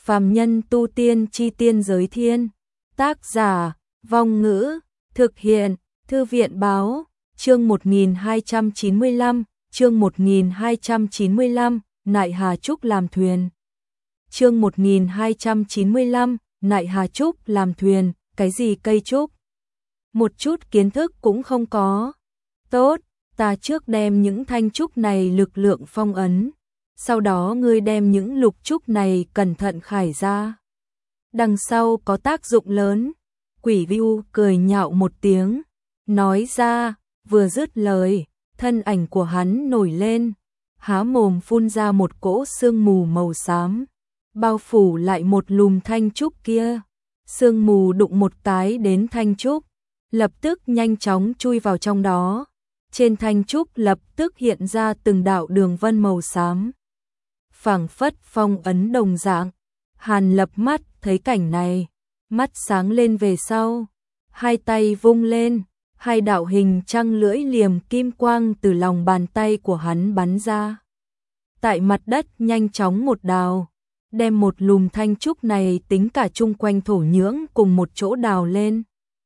Phàm nhân tu tiên chi tiên giới thiên. Tác giả, Vong Ngữ, thực hiện, Thư viện báo, chương 1295, chương 1295, Nại Hà Trúc làm thuyền. Chương 1295, Nại Hà Trúc làm thuyền, cái gì cây trúc? Một chút kiến thức cũng không có. Tốt, ta trước đem những thanh trúc này lực lượng phong ấn, sau đó ngươi đem những lục trúc này cẩn thận khải ra. Đằng sau có tác dụng lớn. Quỷ Vưu cười nhạo một tiếng, nói ra, vừa dứt lời, thân ảnh của hắn nổi lên, há mồm phun ra một cỗ sương mù màu xám, bao phủ lại một lùm thanh trúc kia. Sương mù đụng một cái đến thanh trúc, lập tức nhanh chóng chui vào trong đó. Trên thanh trúc lập tức hiện ra từng đạo đường vân màu xám, phảng phất phong ấn đồng dạng. Hàn Lập mắt thấy cảnh này, mắt sáng lên về sau, hai tay vung lên, hai đạo hình trăng lưỡi liềm kim quang từ lòng bàn tay của hắn bắn ra. Tại mặt đất nhanh chóng một đào, đem một lùm thanh trúc này tính cả chung quanh thổ nhưỡng cùng một chỗ đào lên,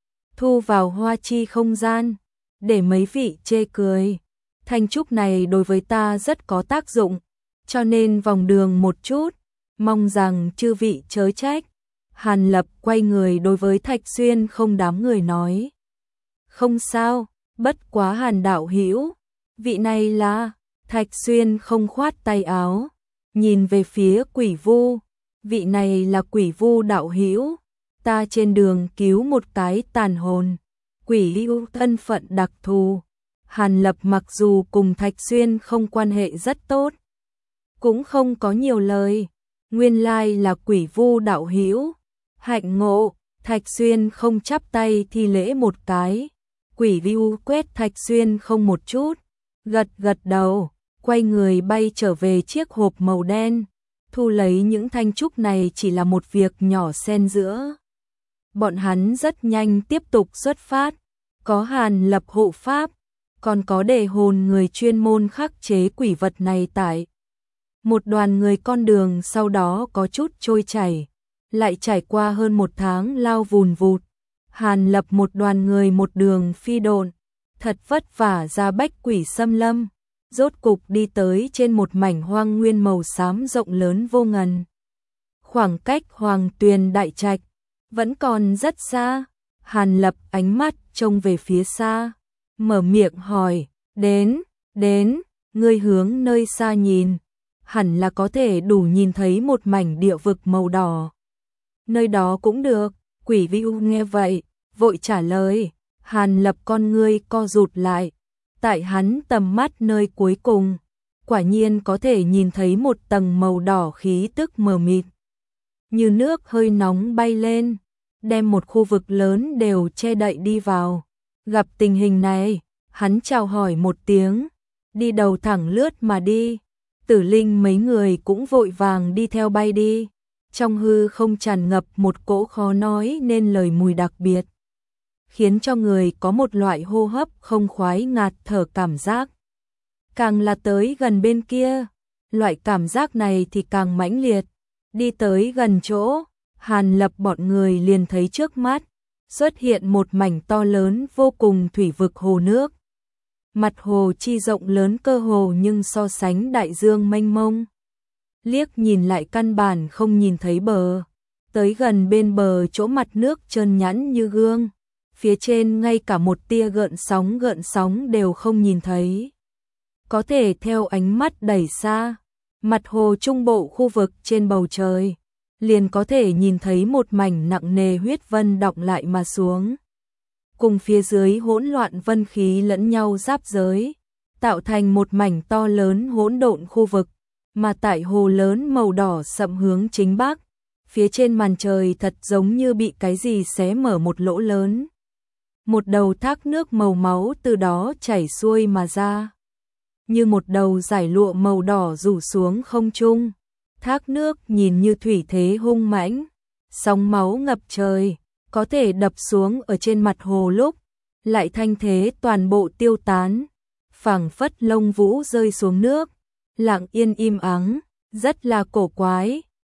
thu vào hoa chi không gian, để mấy vị chê cười. Thanh trúc này đối với ta rất có tác dụng, cho nên vòng đường một chút, mong rằng chư vị chớ trách. Hàn Lập quay người đối với Thạch Xuyên không đám người nói. Không sao, bất quá Hàn đạo hữu, vị này là... Thạch Xuyên không khoát tay áo, nhìn về phía Quỷ Vu. Vị này là Quỷ Vu đạo hữu, ta trên đường cứu một cái tàn hồn. Quỷ Vu thân phận đặc thù. Hàn Lập mặc dù cùng Thạch Xuyên không quan hệ rất tốt, cũng không có nhiều lời. Nguyên lai là Quỷ Vu đạo hữu, hạnh ngộ. Thạch Xuyên không chắp tay thi lễ một cái. Quỷ Vu quét Thạch Xuyên không một chút, gật gật đầu, quay người bay trở về chiếc hộp màu đen. Thu lấy những thanh trúc này chỉ là một việc nhỏ xen giữa. Bọn hắn rất nhanh tiếp tục xuất phát, có Hàn Lập hộ pháp, còn có đề hồn người chuyên môn khắc chế quỷ vật này tại. Một đoàn người con đường sau đó có chút trôi chảy, lại trải qua hơn một tháng lao vùn vụt. Hàn Lập một đoàn người một đường phi độn, thật vất vả ra bách quỷ xâm lâm, rốt cục đi tới trên một mảnh hoang nguyên màu xám rộng lớn vô ngần. Khoảng cách Hoàng Tuyền Đại Trạch vẫn còn rất xa. Hàn Lập ánh mắt trông về phía xa, mở miệng hỏi, đến, ngươi hướng nơi xa nhìn, hẳn là có thể đủ nhìn thấy một mảnh địa vực màu đỏ. Nơi đó cũng được. Quỷ Vưu nghe vậy, vội trả lời. Hàn Lập con ngươi co rụt lại, tại hắn tầm mắt nơi cuối cùng, quả nhiên có thể nhìn thấy một tầng màu đỏ khí tức mờ mịt, như nước hơi nóng bay lên, đem một khu vực lớn đều che đậy đi vào. Gặp tình hình này, hắn chào hỏi một tiếng, đi đầu thẳng lướt mà đi. Tử Linh mấy người cũng vội vàng đi theo bay đi. Trong hư không tràn ngập một cỗ khó nói nên lời mùi đặc biệt, khiến cho người có một loại hô hấp không khoái ngạt thở cảm giác. Càng là tới gần bên kia, loại cảm giác này thì càng mãnh liệt. Đi tới gần chỗ, Hàn Lập bọn người liền thấy trước mắt xuất hiện một mảnh to lớn vô cùng thủy vực hồ nước. Mặt hồ chi rộng lớn cơ hồ nhưng so sánh đại dương mênh mông, liếc nhìn lại căn bản không nhìn thấy bờ. Tới gần bên bờ chỗ mặt nước trơn nhẵn như gương, phía trên ngay cả một tia gợn sóng đều không nhìn thấy. Có thể theo ánh mắt đẩy xa, mặt hồ trung bộ khu vực trên bầu trời, liền có thể nhìn thấy một mảnh nặng nề huyết vân đọng lại mà xuống, cùng phía dưới hỗn loạn vân khí lẫn nhau giáp giới, tạo thành một mảnh to lớn hỗn độn khu vực. Mà tại hồ lớn màu đỏ sậm hướng chính bắc, phía trên màn trời thật giống như bị cái gì xé mở một lỗ lớn. Một đầu thác nước màu máu từ đó chảy xuôi mà ra, như một đầu dải lụa màu đỏ rủ xuống không trung. Thác nước nhìn như thủy thế hung mãnh, sóng máu ngập trời, có thể đập xuống ở trên mặt hồ lúc lại thanh thế toàn bộ tiêu tán, phảng phất lông vũ rơi xuống nước, lặng yên im ắng, rất là cổ quái.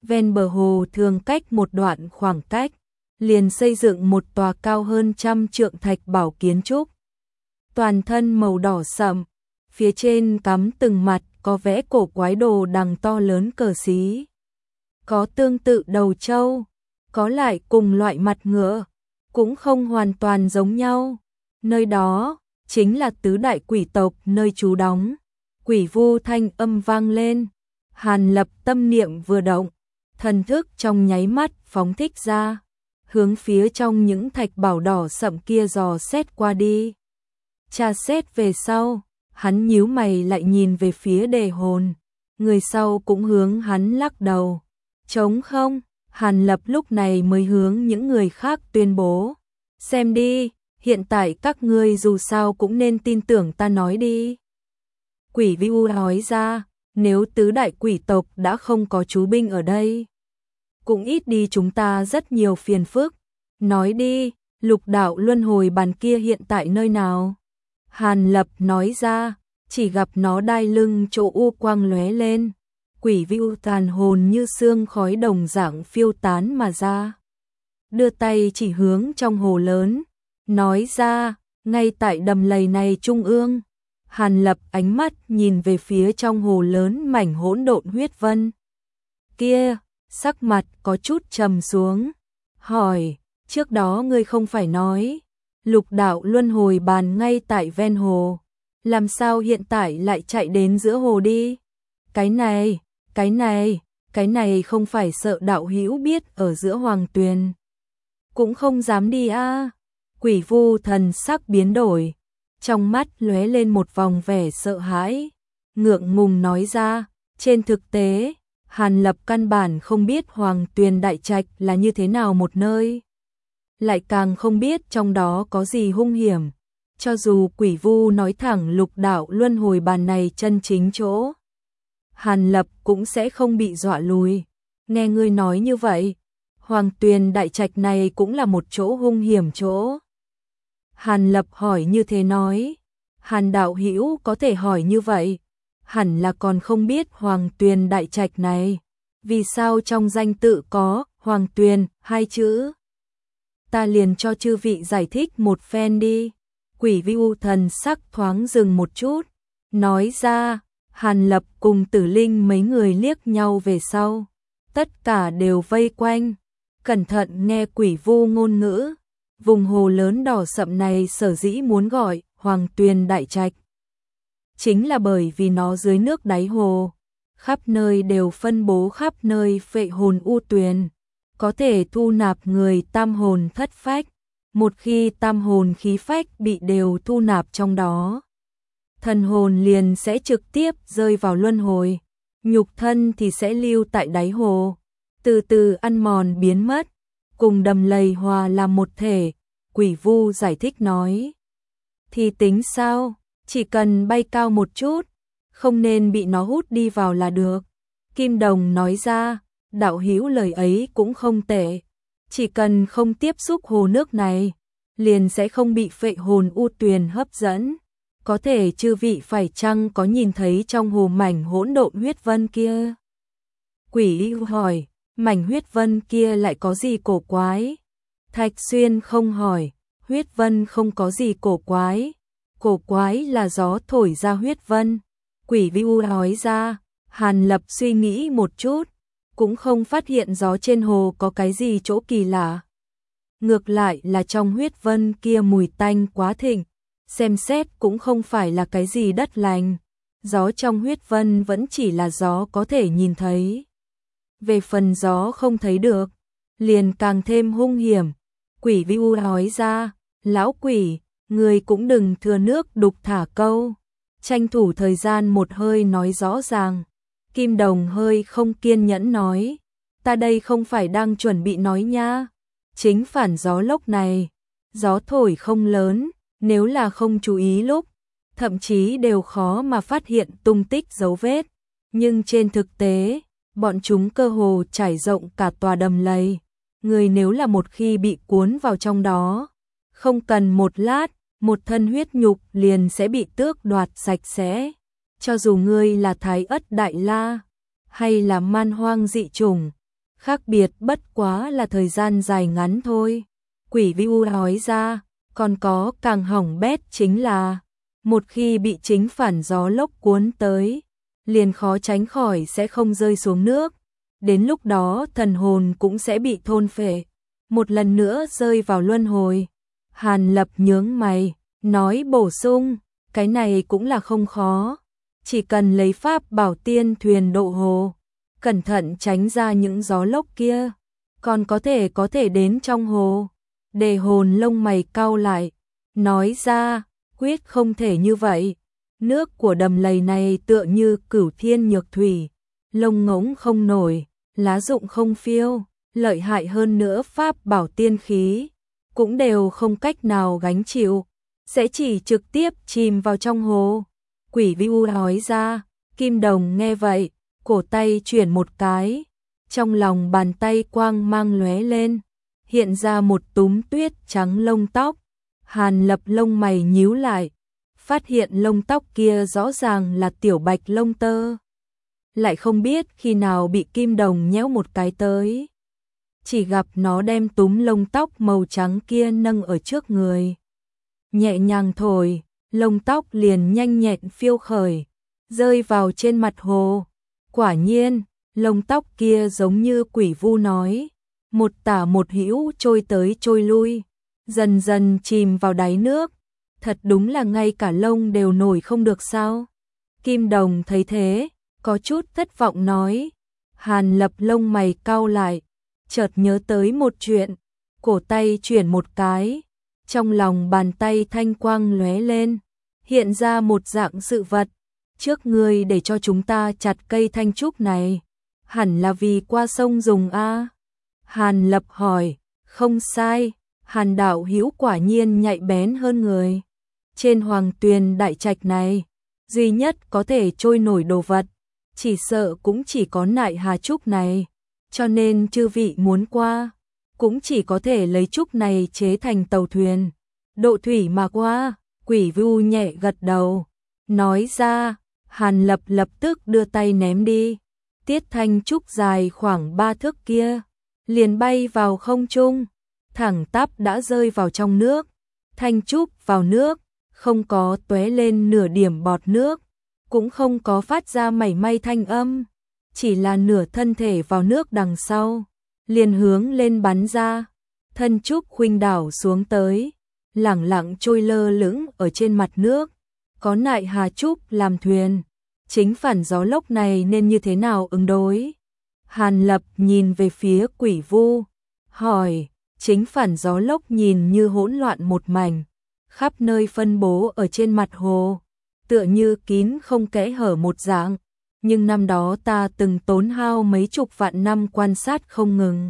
ven bờ hồ thường cách một đoạn khoảng cách, liền xây dựng một tòa cao hơn 100 trượng thạch bảo kiến trúc. Toàn thân màu đỏ sậm, phía trên cắm từng mặt có vẽ cổ quái đồ đằng to lớn cờ xí. Có tương tự đầu trâu, có lại cùng loại mặt ngựa, cũng không hoàn toàn giống nhau. Nơi đó chính là tứ đại quỷ tộc nơi trú đóng. Quỷ vu thanh âm vang lên, Hàn Lập tâm niệm vừa động, thần thức trong nháy mắt phóng thích ra, hướng phía trong những thạch bảo đỏ sậm kia dò xét qua đi. Tra xét về sau, hắn nhíu mày lại nhìn về phía đề hồn, người sau cũng hướng hắn lắc đầu. Trống không, Hàn Lập lúc này mới hướng những người khác tuyên bố. Xem đi, hiện tại các ngươi dù sao cũng nên tin tưởng ta nói đi. Quỷ Vu nói ra, nếu tứ đại quỷ tộc đã không có chú binh ở đây, cũng ít đi chúng ta rất nhiều phiền phức. Nói đi, lục đạo luân hồi bàn kia hiện tại nơi nào? Hàn Lập nói ra, chỉ gặp nó đai lưng chỗ u quang lóe lên. Quỷ Vu tàn hồn như sương khói đồng dạng phiêu tán mà ra. Đưa tay chỉ hướng trong hồ lớn, nói ra, ngay tại đầm lầy này trung ương. Hàn Lập ánh mắt nhìn về phía trong hồ lớn mảnh hỗn độn huyết vân. Kia, sắc mặt có chút trầm xuống. Hỏi, trước đó ngươi không phải nói, lục đạo luân hồi bàn ngay tại ven hồ. Làm sao hiện tại lại chạy đến giữa hồ đi? Cái này không phải sợ đạo hữu biết ở giữa hoàng tuyền. Cũng không dám đi a. Quỷ Vu thần sắc biến đổi, trong mắt lóe lên một vòng vẻ sợ hãi, ngượng ngùng nói ra, trên thực tế, Hàn Lập căn bản không biết Hoàng Tuyền Đại Trạch là như thế nào một nơi, lại càng không biết trong đó có gì hung hiểm. Cho dù Quỷ Vu nói thẳng lục đạo luân hồi bàn này chân chính chỗ, Hàn Lập cũng sẽ không bị dọa lùi. Nghe ngươi nói như vậy, Hoàng Tuyền Đại Trạch này cũng là một chỗ hung hiểm chỗ. Hàn Lập hỏi như thế nói, Hàn đạo hữu có thể hỏi như vậy, hẳn là còn không biết Hoàng Tuyền Đại Trạch này, vì sao trong danh tự có Hoàng Tuyền hai chữ. Ta liền cho chư vị giải thích một phen đi. Quỷ Vu thần sắc thoáng dừng một chút, nói ra, Hàn Lập cùng Tử Linh mấy người liếc nhau về sau, tất cả đều vây quanh, cẩn thận nghe Quỷ Vu ngôn ngữ. Vùng hồ lớn đỏ sậm này sở dĩ muốn gọi Hoàng Tuyền Đại Trạch, chính là bởi vì nó dưới nước đáy hồ, khắp nơi đều phân bố khắp nơi phệ hồn u tuyền, có thể thu nạp người tam hồn thất phách. Một khi tam hồn khí phách bị đều thu nạp trong đó, thần hồn liền sẽ trực tiếp rơi vào luân hồi, nhục thân thì sẽ lưu tại đáy hồ, từ từ ăn mòn biến mất, cùng đầm lầy hòa làm một thể. Quỷ Vu giải thích nói, thì tính sao, chỉ cần bay cao một chút, không nên bị nó hút đi vào là được. Kim Đồng nói ra, đạo hữu lời ấy cũng không tệ, chỉ cần không tiếp xúc hồ nước này, liền sẽ không bị phệ hồn u tuyền hấp dẫn. Có thể chư vị phải chăng có nhìn thấy trong hồ mảnh hỗn độn huyết vân kia? Quỷ Vu hỏi, mảnh huyết vân kia lại có gì cổ quái? Thạch Xuyên không hỏi, huyết vân không có gì cổ quái là gió thổi ra huyết vân. Quỷ Vu nói ra, Hàn Lập suy nghĩ một chút, cũng không phát hiện gió trên hồ có cái gì chỗ kỳ lạ. Ngược lại là trong huyết vân kia mùi tanh quá thịnh, xem xét cũng không phải là cái gì đất lành. Gió trong huyết vân vẫn chỉ là gió có thể nhìn thấy. Về phần gió không thấy được, liền càng thêm hung hiểm. Quỷ Vu nói ra, lão quỷ, người cũng đừng thừa nước đục thả câu, tranh thủ thời gian một hơi nói rõ ràng. Kim Đồng hơi không kiên nhẫn nói, ta đây không phải đang chuẩn bị nói nha, chính phản gió lốc này, gió thổi không lớn, nếu là không chú ý lúc, thậm chí đều khó mà phát hiện tung tích dấu vết, nhưng trên thực tế, bọn chúng cơ hồ trải rộng cả tòa đầm lầy. Người nếu là một khi bị cuốn vào trong đó, không cần một lát, một thân huyết nhục liền sẽ bị tước đoạt sạch sẽ. Cho dù ngươi là Thái Ất Đại La, hay là man hoang dị chủng, khác biệt bất quá là thời gian dài ngắn thôi. Quỷ Vu nói ra, còn có càng hỏng bét chính là, một khi bị chính phản gió lốc cuốn tới, liền khó tránh khỏi sẽ không rơi xuống nước. Đến lúc đó thần hồn cũng sẽ bị thôn phệ, một lần nữa rơi vào luân hồi. Hàn Lập nhướng mày, nói bổ sung, cái này cũng là không khó, chỉ cần lấy pháp bảo tiên thuyền độ hồ, cẩn thận tránh ra những gió lốc kia, còn có thể đến trong hồ. Đề Hồn lông mày cau lại, nói ra, quyết không thể như vậy. Nước của đầm lầy này tựa như cửu thiên nhược thủy, lông ngỗng không nổi, lá rụng không phiêu, lợi hại hơn nữa pháp bảo tiên khí, cũng đều không cách nào gánh chịu, sẽ chỉ trực tiếp chìm vào trong hồ. Quỷ Vu nói ra, Kim Đồng nghe vậy, cổ tay chuyển một cái, trong lòng bàn tay quang mang lóe lên, hiện ra một túm tuyết trắng lông tóc. Hàn Lập lông mày nhíu lại, phát hiện lông tóc kia rõ ràng là tiểu bạch lông tơ, lại không biết khi nào bị Kim Đồng nhéo một cái tới. Chỉ gặp nó đem túm lông tóc màu trắng kia nâng ở trước người, nhẹ nhàng thổi, lông tóc liền nhanh nhẹn phiêu khởi, rơi vào trên mặt hồ. Quả nhiên, lông tóc kia giống như Quỷ Vu nói, một tả một hữu trôi tới trôi lui, dần dần chìm vào đáy nước. Thật đúng là ngay cả lông đều nổi không được sao? Kim Đồng thấy thế, có chút thất vọng nói. Hàn Lập lông mày cau lại, chợt nhớ tới một chuyện, cổ tay chuyển một cái, trong lòng bàn tay thanh quang lóe lên, hiện ra một dạng sự vật. Trước ngươi để cho chúng ta chặt cây thanh trúc này, hẳn là vì qua sông dùng a? Hàn Lập hỏi. Không sai, Hàn đạo hữu quả nhiên nhạy bén hơn người. Trên Hoàng Tuyền đại trạch này, duy nhất có thể trôi nổi đồ vật, chỉ sợ cũng chỉ có nại hà trúc này, cho nên chư vị muốn qua, cũng chỉ có thể lấy trúc này chế thành tàu thuyền, độ thủy mà qua. Quỷ Vu nhẹ gật đầu, nói ra. Hàn Lập lập tức đưa tay ném đi, tiết thanh trúc dài khoảng 3 thước kia, liền bay vào không trung, thẳng tắp đã rơi vào trong nước. Thanh trúc vào nước, không có tóe lên nửa điểm bọt nước, cũng không có phát ra mảy may thanh âm, chỉ là nửa thân thể vào nước đằng sau, liền hướng lên bắn ra. Thân trúc khuynh đảo xuống tới, lẳng lặng trôi lơ lửng ở trên mặt nước. Có nại hà trúc làm thuyền, chính phản gió lốc này nên như thế nào ứng đối? Hàn Lập nhìn về phía Quỷ Vu, hỏi. Chính phản gió lốc nhìn như hỗn loạn một mảnh, khắp nơi phân bố ở trên mặt hồ, tựa như kín không kẽ hở một dạng, nhưng năm đó ta từng tốn hao mấy chục vạn năm quan sát không ngừng,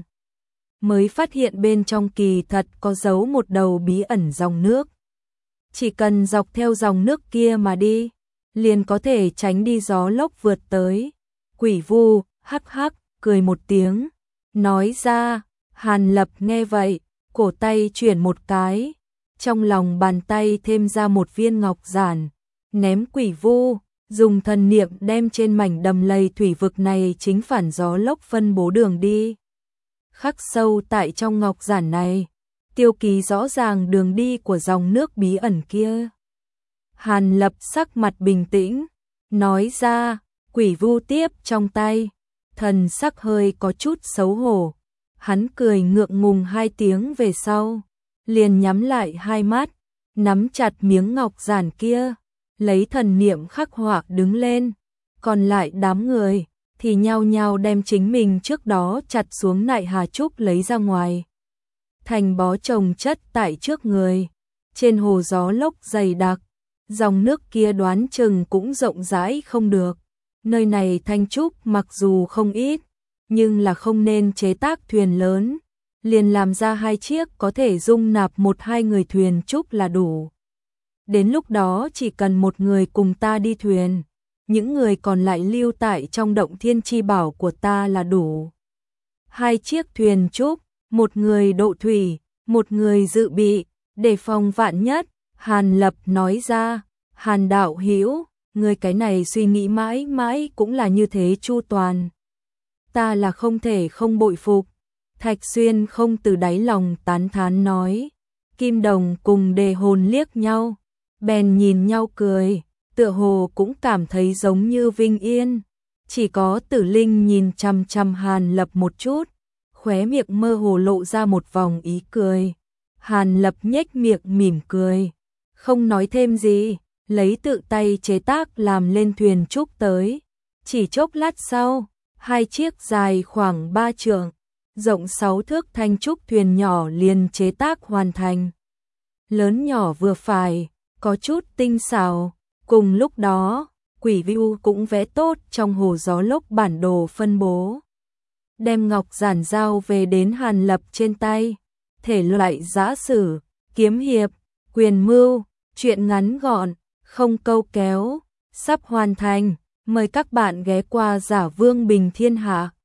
mới phát hiện bên trong kỳ thật có giấu một đầu bí ẩn dòng nước. Chỉ cần dọc theo dòng nước kia mà đi, liền có thể tránh đi gió lốc vượt tới. Quỷ Vu hắc hắc cười một tiếng, nói ra. Hàn Lập nghe vậy, cổ tay chuyển một cái, trong lòng bàn tay thêm ra một viên ngọc giản, ném Quỷ Vu, dùng thần niệm đem trên mảnh đầm lầy thủy vực này chính phản gió lốc phân bố đường đi. Khắc sâu tại trong ngọc giản này, tiêu ký rõ ràng đường đi của dòng nước bí ẩn kia. Hàn Lập sắc mặt bình tĩnh, nói ra. Quỷ Vu tiếp trong tay, thần sắc hơi có chút xấu hổ. Hắn cười ngượng ngùng 2 tiếng về sau, liền nhắm lại hai mắt, nắm chặt miếng ngọc giản kia, lấy thần niệm khắc họa đứng lên. Còn lại đám người thì nhao nhao đem chính mình trước đó chặt xuống nại hà trúc lấy ra ngoài, thành bó chồng chất tại trước người. Trên hồ gió lốc dày đặc, dòng nước kia đoán chừng cũng rộng rãi không được. Nơi này thanh trúc mặc dù không ít, nhưng là không nên chế tác thuyền lớn, liền làm ra 2 chiếc có thể dung nạp 1-2 người thuyền trúc là đủ. Đến lúc đó chỉ cần một người cùng ta đi thuyền, những người còn lại lưu tại trong động thiên chi bảo của ta là đủ. 2 chiếc thuyền trúc, một người độ thủy, một người dự bị, đề phòng vạn nhất. Hàn Lập nói ra. Hàn đạo hữu, người cái này suy nghĩ mãi mãi cũng là như thế chu toàn. ta là không thể không bội phục. Thạch Xuyên không từ đáy lòng tán thán nói. Kim Đồng cùng Đề Hồn liếc nhau, bèn nhìn nhau cười, tựa hồ cũng cảm thấy giống như Vinh Yên. Chỉ có Tử Linh nhìn chằm chằm Hàn Lập một chút, khóe miệng mơ hồ lộ ra một vòng ý cười. Hàn Lập nhếch miệng mỉm cười, không nói thêm gì, lấy tự tay chế tác làm lên thuyền trúc tới. Chỉ chốc lát sau, hai chiếc dài khoảng 3 trượng, rộng 6 thước thanh trúc thuyền nhỏ liền chế tác hoàn thành. Lớn nhỏ vừa phải, có chút tinh xảo. Cùng lúc đó, Quỷ View cũng vẽ tốt trong hồ gió lốc bản đồ phân bố. Đem ngọc giản giao về đến Hàn Lập trên tay. Thể loại giã sử, kiếm hiệp, quyền mưu, truyện ngắn gọn, không câu kéo, sắp hoàn thành. Mời các bạn ghé qua Giả Vương Bình Thiên Hạ.